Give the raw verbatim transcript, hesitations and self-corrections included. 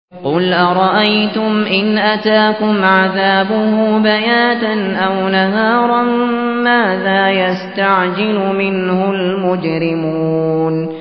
قُلْ أَرَأَيْتُمْ إِنْ أَتَاكُمْ عَذَابُهُ بَيَاتًا أَوْ نَهَارًا مَاذَا يَسْتَعْجِلُ مِنْهُ الْمُجْرِمُونَ